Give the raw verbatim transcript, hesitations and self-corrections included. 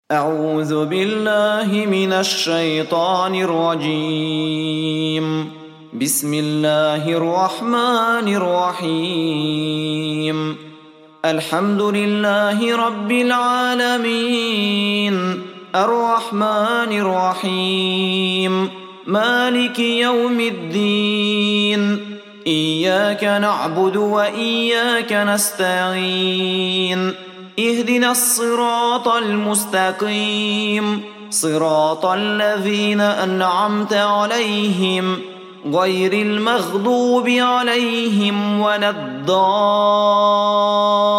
أعوذ بالله من الشيطان الرجيم. بسم الله الرحمن الرحيم. الحمد لله رب العالمين، الرحمن الرحيم، مالك يوم الدين. إياك نعبد وإياك نستعين. اهدنا الصراط المستقيم، صراط الذين أنعمت عليهم غير المغضوب عليهم ولا الضالين.